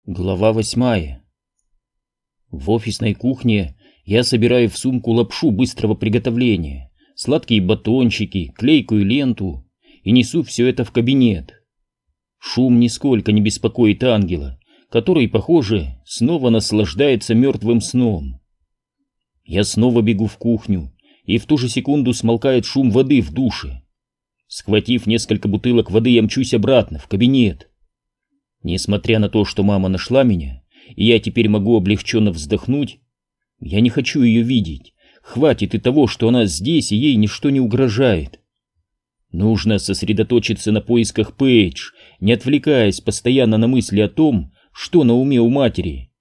Глава 8. В офисной кухне я собираю в сумку лапшу быстрого приготовления, сладкие батончики, клейкую ленту и несу все это в кабинет. Шум нисколько не беспокоит ангела, который, похоже, снова наслаждается мертвым сном. Я снова бегу в кухню, и в ту же секунду смолкает шум воды в душе. Схватив несколько бутылок воды, я мчусь обратно в кабинет. Несмотря на то, что мама нашла меня, и я теперь могу облегченно вздохнуть, я не хочу ее видеть. Хватит и того, что она здесь, и ей ничто не угрожает. Нужно сосредоточиться на поисках Пейдж, не отвлекаясь постоянно на мысли о том, что на уме у матери.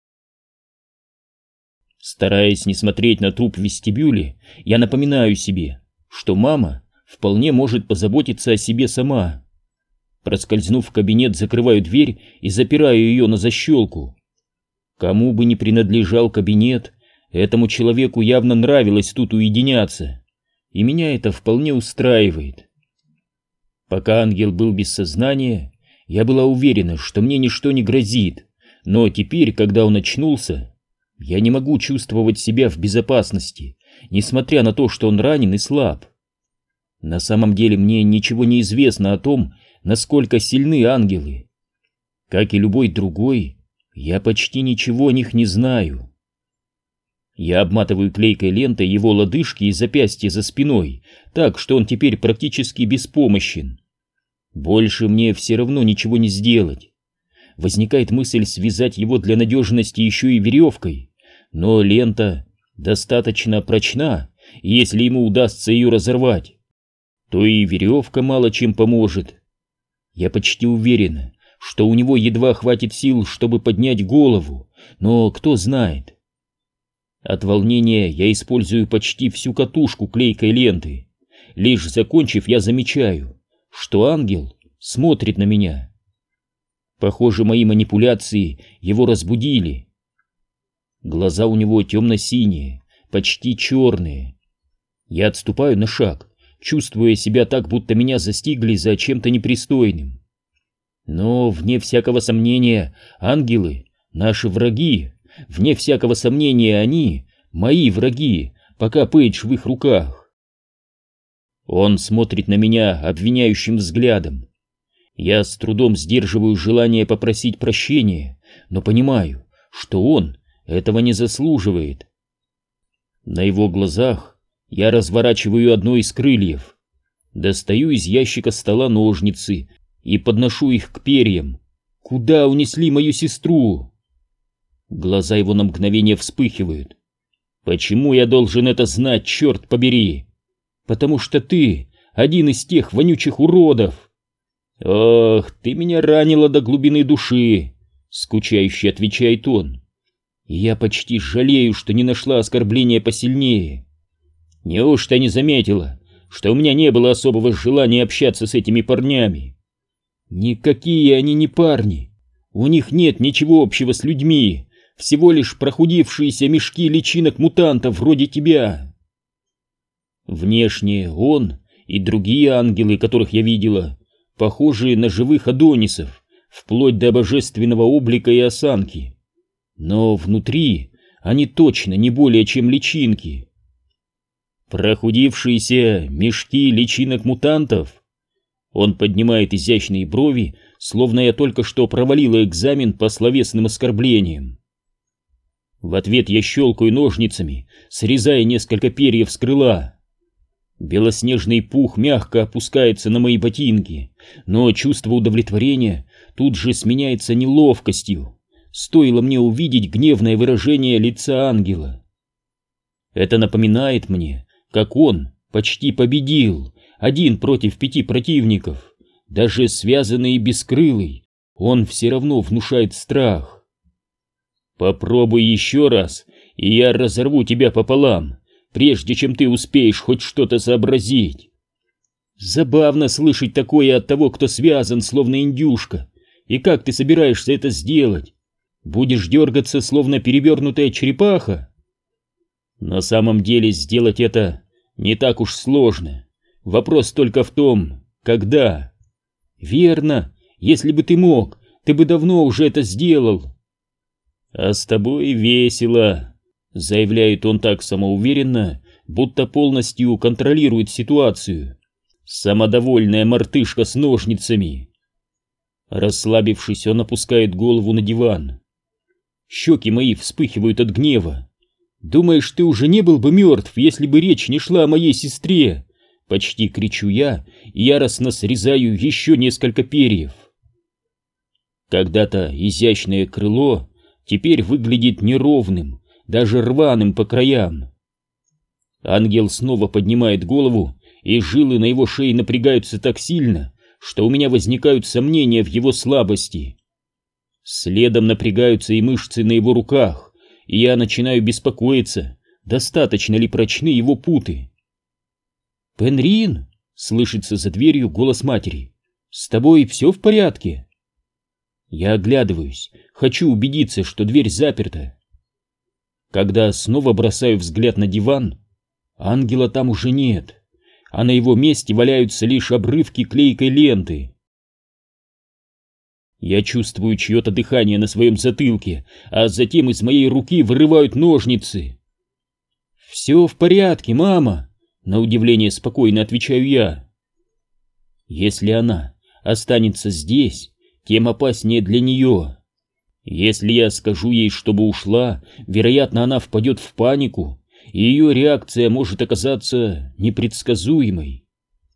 Стараясь не смотреть на труп в вестибюле, я напоминаю себе, что мама вполне может позаботиться о себе сама. Проскользнув в кабинет, закрываю дверь и запираю ее на защелку. Кому бы ни принадлежал кабинет, этому человеку явно нравилось тут уединяться, и меня это вполне устраивает. Пока ангел был без сознания, я была уверена, что мне ничто не грозит, но теперь, когда он очнулся, я не могу чувствовать себя в безопасности, несмотря на то, что он ранен и слаб. На самом деле мне ничего не известно о том, насколько сильны ангелы. Как и любой другой, я почти ничего о них не знаю. Я обматываю клейкой лентой его лодыжки и запястья за спиной, так что он теперь практически беспомощен. Больше мне все равно ничего не сделать. Возникает мысль связать его для надежности еще и веревкой, но лента достаточно прочна, и если ему удастся ее разорвать, то и веревка мало чем поможет. Я почти уверена, что у него едва хватит сил, чтобы поднять голову, но кто знает. От волнения я использую почти всю катушку клейкой ленты. Лишь закончив, я замечаю, что ангел смотрит на меня. Похоже, мои манипуляции его разбудили. Глаза у него темно-синие, почти черные. Я отступаю на шаг, чувствуя себя так, будто меня застигли за чем-то непристойным. Но, вне всякого сомнения, ангелы — наши враги, вне всякого сомнения, они — мои враги, пока Пейдж в их руках. Он смотрит на меня обвиняющим взглядом. Я с трудом сдерживаю желание попросить прощения, но понимаю, что он этого не заслуживает. На его глазах я разворачиваю одно из крыльев, достаю из ящика стола ножницы и подношу их к перьям. Куда унесли мою сестру? Глаза его на мгновение вспыхивают. Почему я должен это знать, черт побери? Потому что ты один из тех вонючих уродов. Ох, ты меня ранила до глубины души, скучающе отвечает он. И я почти жалею, что не нашла оскорбления посильнее. Неужто не заметила, что у меня не было особого желания общаться с этими парнями? Никакие они не парни. У них нет ничего общего с людьми, всего лишь прохудившиеся мешки личинок мутантов вроде тебя. Внешне он и другие ангелы, которых я видела, похожи на живых адонисов, вплоть до божественного облика и осанки. Но внутри они точно не более чем личинки. Прохудившиеся мешки личинок мутантов. Он поднимает изящные брови, словно я только что провалила экзамен по словесным оскорблениям. В ответ я щелкаю ножницами, срезая несколько перьев с крыла. Белоснежный пух мягко опускается на мои ботинки, но чувство удовлетворения тут же сменяется неловкостью. Стоило мне увидеть гневное выражение лица ангела. Это напоминает мне, как он почти победил, один против 5 противников. Даже связанный и бескрылый, он все равно внушает страх. Попробуй еще раз, и я разорву тебя пополам, прежде чем ты успеешь хоть что-то сообразить. Забавно слышать такое от того, кто связан, словно индюшка. И как ты собираешься это сделать? Будешь дергаться, словно перевернутая черепаха? На самом деле сделать это не так уж сложно. Вопрос только в том, когда. Верно, если бы ты мог, ты бы давно уже это сделал. А с тобой весело, заявляет он так самоуверенно, будто полностью контролирует ситуацию. Самодовольная мартышка с ножницами. Расслабившись, он опускает голову на диван. Щеки мои вспыхивают от гнева. «Думаешь, ты уже не был бы мертв, если бы речь не шла о моей сестре?» Почти кричу я и яростно срезаю еще несколько перьев. Когда-то изящное крыло теперь выглядит неровным, даже рваным по краям. Ангел снова поднимает голову, и жилы на его шее напрягаются так сильно, что у меня возникают сомнения в его слабости. Следом напрягаются и мышцы на его руках, и я начинаю беспокоиться, достаточно ли прочны его путы. «Пенрин!» — слышится за дверью голос матери. «С тобой все в порядке?» Я оглядываюсь, хочу убедиться, что дверь заперта. Когда снова бросаю взгляд на диван, ангела там уже нет, а на его месте валяются лишь обрывки клейкой ленты. Я чувствую чье-то дыхание на своем затылке, а затем из моей руки вырывают ножницы. «Все в порядке, мама!» — на удивление спокойно отвечаю я. Если она останется здесь, тем опаснее для нее. Если я скажу ей, чтобы ушла, вероятно, она впадет в панику, и ее реакция может оказаться непредсказуемой.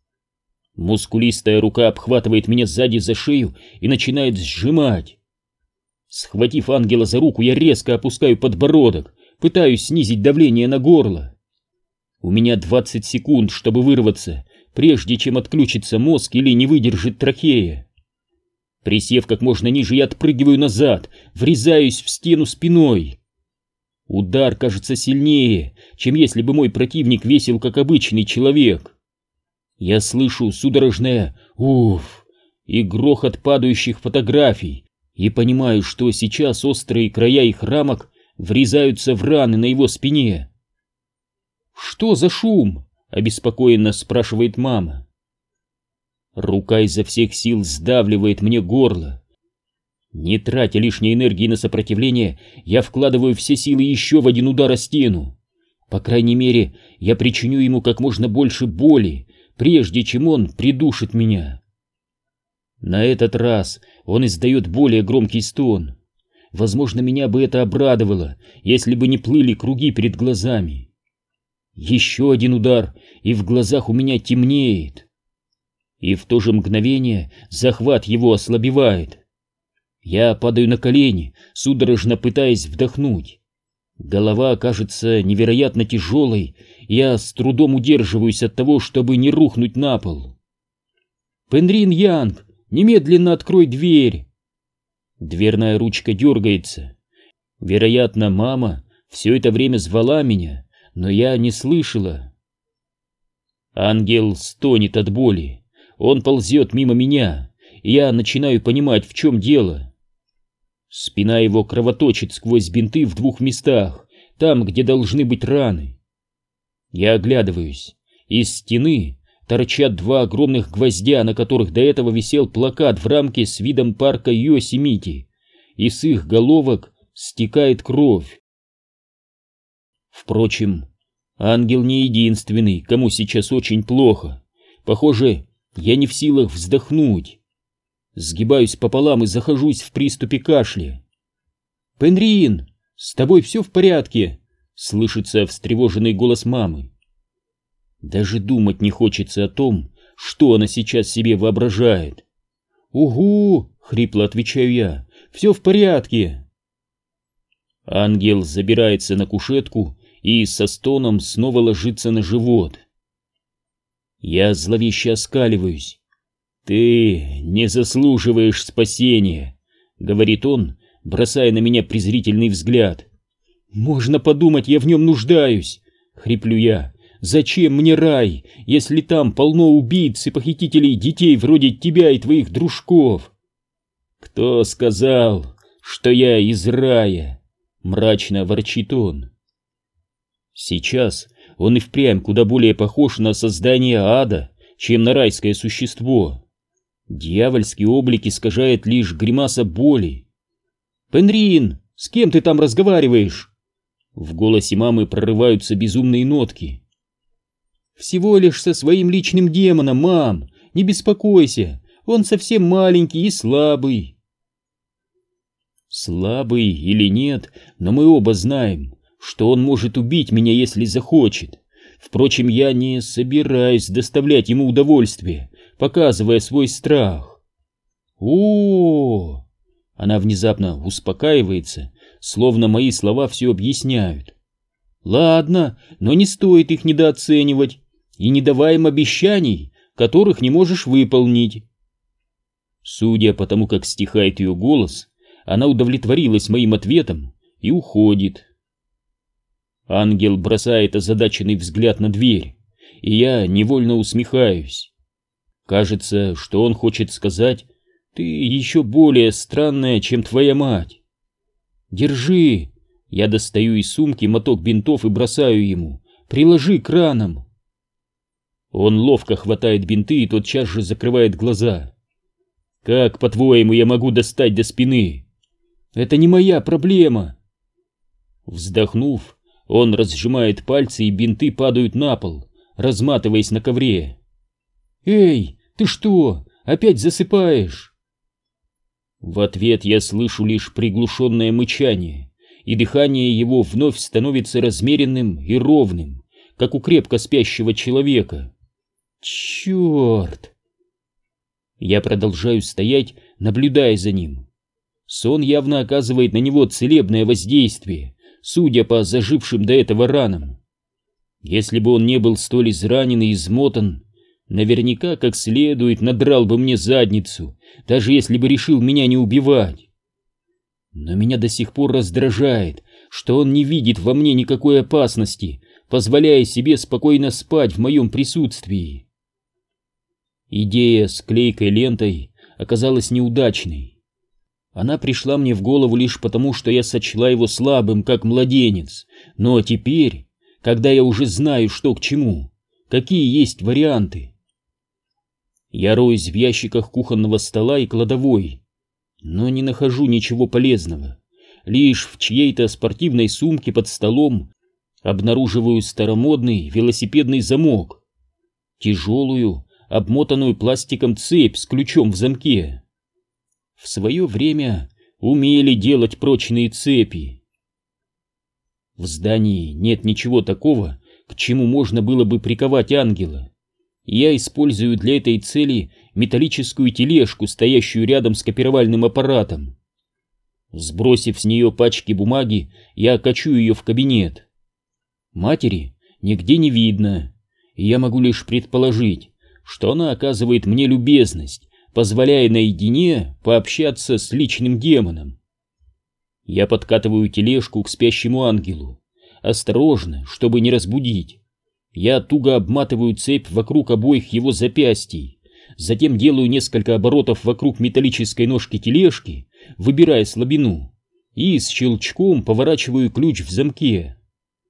Мускулистая рука обхватывает меня сзади за шею и начинает сжимать. Схватив ангела за руку, я резко опускаю подбородок, пытаюсь снизить давление на горло. У меня 20 секунд, чтобы вырваться, прежде чем отключится мозг или не выдержит трахея. Присев как можно ниже, я отпрыгиваю назад, врезаюсь в стену спиной. Удар кажется сильнее, чем если бы мой противник весил как обычный человек. Я слышу судорожное «уф» и грохот падающих фотографий и понимаю, что сейчас острые края их рамок врезаются в раны на его спине. «Что за шум?» — обеспокоенно спрашивает мама. Рука изо всех сил сдавливает мне горло. Не тратя лишней энергии на сопротивление, я вкладываю все силы еще в один удар о стену. По крайней мере, я причиню ему как можно больше боли, прежде чем он придушит меня. На этот раз он издает более громкий стон. Возможно, меня бы это обрадовало, если бы не плыли круги перед глазами. Еще один удар, и в глазах у меня темнеет. И в то же мгновение захват его ослабевает. Я падаю на колени, судорожно пытаясь вдохнуть. Голова кажется невероятно тяжелой, я с трудом удерживаюсь от того, чтобы не рухнуть на пол. «Пенрин Янг, немедленно открой дверь!» Дверная ручка дергается. Вероятно, мама все это время звала меня, но я не слышала. Ангел стонет от боли. Он ползет мимо меня, и я начинаю понимать, в чем дело. Спина его кровоточит сквозь бинты в 2 местах, там, где должны быть раны. Я оглядываюсь. Из стены торчат 2 огромных гвоздя, на которых до этого висел плакат в рамке с видом парка Йосемити, и с их головок стекает кровь. Впрочем, ангел не единственный, кому сейчас очень плохо. Похоже, я не в силах вздохнуть. Сгибаюсь пополам и захожусь в приступе кашля. «Пенрин, с тобой все в порядке?» — слышится встревоженный голос мамы. Даже думать не хочется о том, что она сейчас себе воображает. «Угу!» — хрипло отвечаю я. «Все в порядке!» Ангел забирается на кушетку и со стоном снова ложится на живот. Я зловеще оскаливаюсь. «Ты не заслуживаешь спасения», — говорит он, бросая на меня презрительный взгляд. «Можно подумать, я в нем нуждаюсь», — хриплю я. «Зачем мне рай, если там полно убийц и похитителей детей вроде тебя и твоих дружков?» «Кто сказал, что я из рая?» — мрачно ворчит он. Сейчас он и впрямь куда более похож на создание ада, чем на райское существо. Дьявольский облик искажает лишь гримаса боли. «Пенрин, с кем ты там разговариваешь?» В голосе мамы прорываются безумные нотки. «Всего лишь со своим личным демоном, мам, не беспокойся, он совсем маленький и слабый». Слабый или нет, но мы оба знаем, что он может убить меня, если захочет. Впрочем, я не собираюсь доставлять ему удовольствие, показывая свой страх. О, она внезапно успокаивается, словно мои слова все объясняют. Ладно, но не стоит их недооценивать, и не давай им обещаний, которых не можешь выполнить. Судя по тому, как стихает ее голос, она удовлетворилась моим ответом и уходит. Ангел бросает озадаченный взгляд на дверь, и я невольно усмехаюсь. Кажется, что он хочет сказать: «Ты еще более странная, чем твоя мать». «Держи!» Я достаю из сумки моток бинтов и бросаю ему. «Приложи к ранам!» Он ловко хватает бинты и тотчас же закрывает глаза. «Как, по-твоему, я могу достать до спины?» «Это не моя проблема!» Вздохнув, он разжимает пальцы, и бинты падают на пол, разматываясь на ковре. «Эй, ты что, опять засыпаешь?» В ответ я слышу лишь приглушенное мычание, и дыхание его вновь становится размеренным и ровным, как у крепко спящего человека. Черт! Я продолжаю стоять, наблюдая за ним. Сон явно оказывает на него целебное воздействие, судя по зажившим до этого ранам. Если бы он не был столь изранен и измотан, наверняка как следует надрал бы мне задницу, даже если бы решил меня не убивать. Но меня до сих пор раздражает, что он не видит во мне никакой опасности, позволяя себе спокойно спать в моем присутствии. Идея с клейкой лентой оказалась неудачной. Она пришла мне в голову лишь потому, что я сочла его слабым, как младенец. Но теперь, когда я уже знаю, что к чему, какие есть варианты. Я роюсь в ящиках кухонного стола и кладовой, но не нахожу ничего полезного. Лишь в чьей-то спортивной сумке под столом обнаруживаю старомодный велосипедный замок, тяжелую, обмотанную пластиком цепь с ключом в замке. В свое время умели делать прочные цепи. В здании нет ничего такого, к чему можно было бы приковать ангела. Я использую для этой цели металлическую тележку, стоящую рядом с копировальным аппаратом. Сбросив с нее пачки бумаги, я качу ее в кабинет. Матери нигде не видно, и я могу лишь предположить, что она оказывает мне любезность, позволяя наедине пообщаться с личным демоном. Я подкатываю тележку к спящему ангелу, осторожно, чтобы не разбудить. Я туго обматываю цепь вокруг обоих его запястий, затем делаю несколько оборотов вокруг металлической ножки тележки, выбирая слабину, и с щелчком поворачиваю ключ в замке.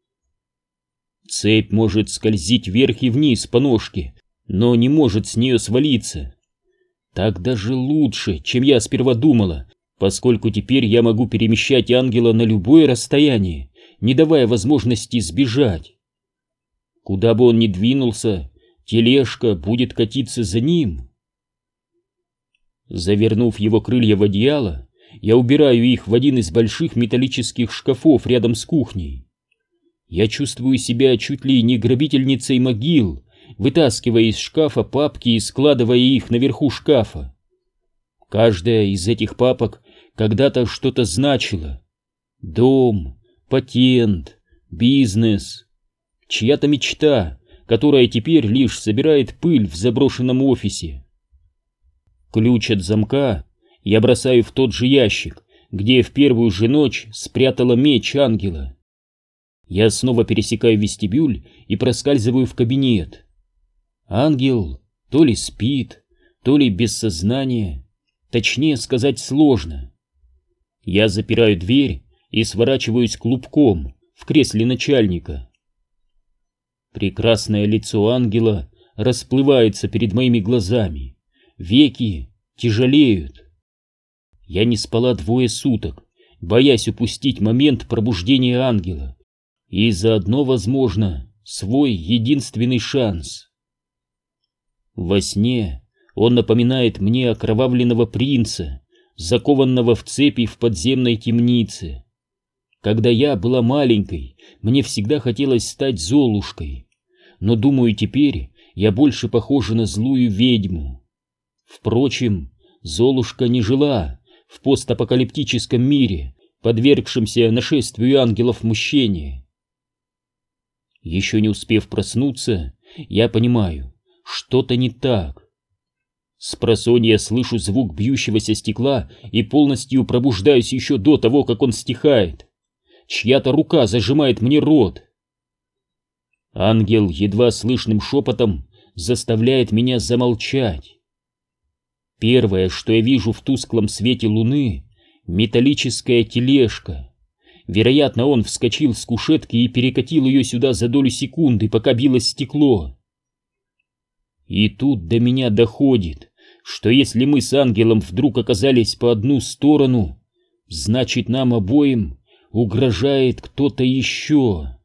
Цепь может скользить вверх и вниз по ножке, но не может с нее свалиться. Так даже лучше, чем я сперва думала, поскольку теперь я могу перемещать ангела на любое расстояние, не давая возможности сбежать. Куда бы он ни двинулся, тележка будет катиться за ним. Завернув его крылья в одеяло, я убираю их в один из больших металлических шкафов рядом с кухней. Я чувствую себя чуть ли не грабительницей могил, вытаскивая из шкафа папки и складывая их наверху шкафа. Каждая из этих папок когда-то что-то значила. Дом, патент, бизнес, чья-то мечта, которая теперь лишь собирает пыль в заброшенном офисе. Ключ от замка я бросаю в тот же ящик, где в первую же ночь спрятала меч ангела. Я снова пересекаю вестибюль и проскальзываю в кабинет. Ангел то ли спит, то ли без сознания, точнее сказать сложно. Я запираю дверь и сворачиваюсь клубком в кресле начальника. Прекрасное лицо ангела расплывается перед моими глазами. веки тяжелеют. Я не спала 2 суток, боясь упустить момент пробуждения ангела и заодно, возможно, свой единственный шанс. Во сне он напоминает мне окровавленного принца, закованного в цепи в подземной темнице. Когда я была маленькой, мне всегда хотелось стать Золушкой, но, думаю, теперь я больше похожа на злую ведьму. Впрочем, Золушка не жила в постапокалиптическом мире, подвергшемся нашествию ангелов мщения. Еще не успев проснуться, я понимаю, что-то не так. Спросонья слышу звук бьющегося стекла и полностью пробуждаюсь еще до того, как он стихает. Чья-то рука зажимает мне рот. Ангел едва слышным шепотом заставляет меня замолчать. Первое, что я вижу в тусклом свете луны — металлическая тележка. Вероятно, он вскочил с кушетки и перекатил ее сюда за долю секунды, пока билось стекло. И тут до меня доходит, что если мы с ангелом вдруг оказались по одну сторону, значит, нам обоим угрожает кто-то еще.